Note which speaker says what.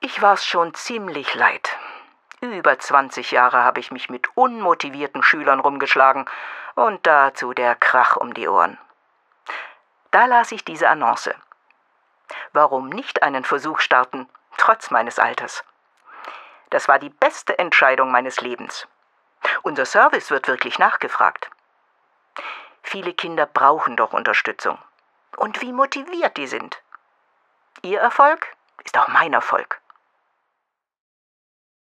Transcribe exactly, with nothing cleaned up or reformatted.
Speaker 1: Ich war's schon ziemlich leid. Über zwanzig Jahre habe ich mich mit unmotivierten Schülern rumgeschlagen und dazu der Krach um die Ohren. Da las ich diese Annonce. Warum nicht einen Versuch starten, trotz meines Alters? Das war die beste Entscheidung meines Lebens. Unser Service wird wirklich nachgefragt. Viele Kinder brauchen doch Unterstützung. Und wie motiviert die sind. Ihr Erfolg ist auch mein Erfolg.